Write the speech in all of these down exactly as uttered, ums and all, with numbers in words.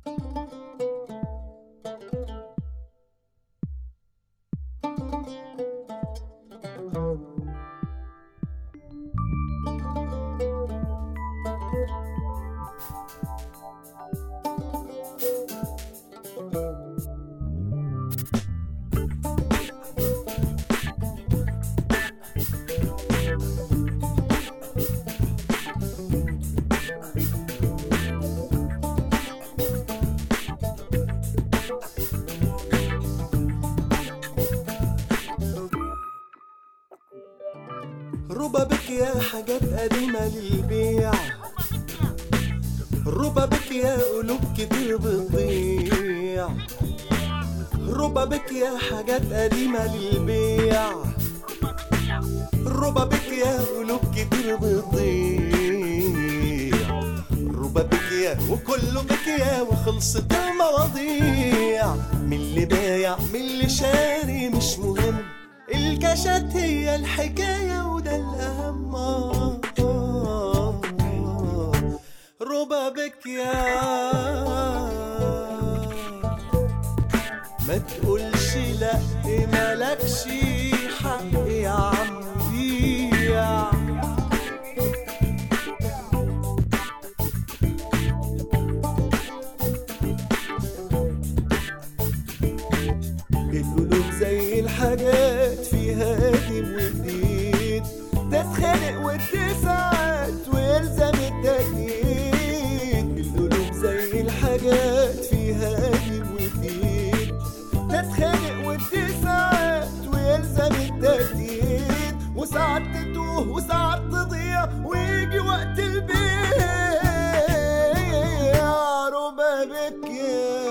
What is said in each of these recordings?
ربابك يا حاجات قديمة للبيع، ربابك يا قلوب كتير بتضيع، ربابك يا حاجات قديمة للبيع، ربابك يا قلوب كتير بتضيع، ربابك يا وكله بك يا وخلصت المواضيع، من اللي بايع من اللي شاري مش مهم، الكاشات هي الحكاية وده الأهم. آه آه آه ربابك يا ما تقولش لأ مالكش حق يا عم بيع، القلوب زي الحاجات فيها قديم وجديد، تتخانق وتساعد ويلزم التجديد، القلوب زي الحاجات فيها قديم وجديد، تتخانق وتساعد ويلزم التجديد، وساعات تتوه وساعات تضيع ويجي وقت البيع. ربابك يا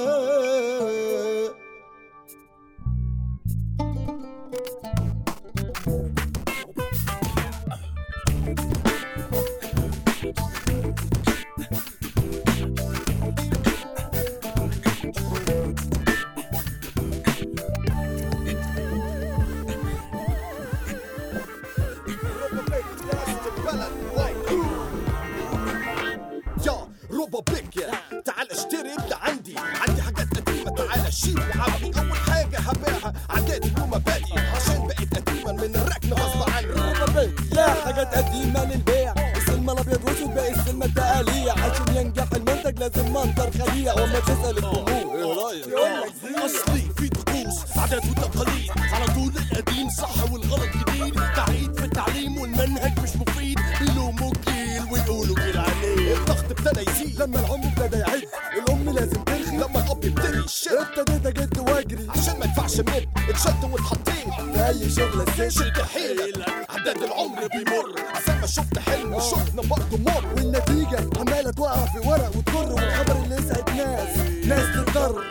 ربابك يا تعال اشتري اللي عندي، عندي حاجات قديمة تعال شيل وعبي، أول حاجة هبيعها عاداتي ومبادئي عشان بقيت قديما من الركن غصب عني. ربابك يا حاجات قديمة للبيع، السلم الأبيض واسود باقي السلم التقاليع، عشان ينجح المنتج لازم منظر خليع، وما تسأل الجمهور ايه رأيك؟ أصلي في طقوس عادات وتقاليد على طول القديم صح والغلط جديد، تعقيد في التعليم والمنهج مش مفيد، بيلوموا الجيل ويقولوا جيل عليه، الضغط ابتدى يزيد لما العم ابتدى يعد، الأم لازم ترخي لما الأب يبتدي يشد، ابتديت أجد وأجري عشان ما يدفعش مد اتشد واتحطيت في أي شغلة ست، شد حيلك عداد العمر بيمر، زي ما شفت حلم وشفنا برضه مر، والنتيجة عمالة توقع في ورق وتكر، والخبر اللي يسعد ناس ناس تضطر.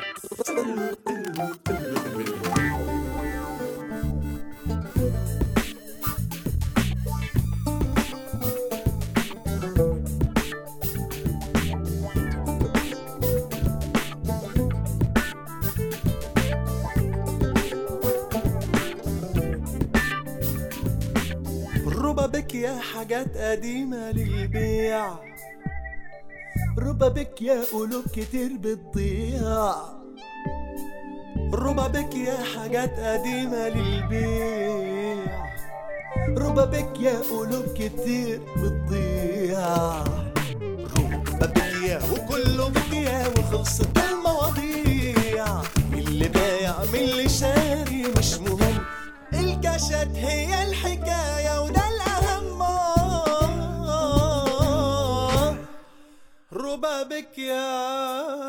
ربابك يا حاجات قديمة للبيع، ربابك يا قلوب كتير بتضيع، ربابك يا حاجات قديمة للبيع، ربابك يا قلوب كتير بتضيع، ربابك يا وكله بك يا وخلصت المواضيع، من اللي بايع من اللي شاري مش مهم، الكاشات هي الحكاية وده الأهم. ربابك يا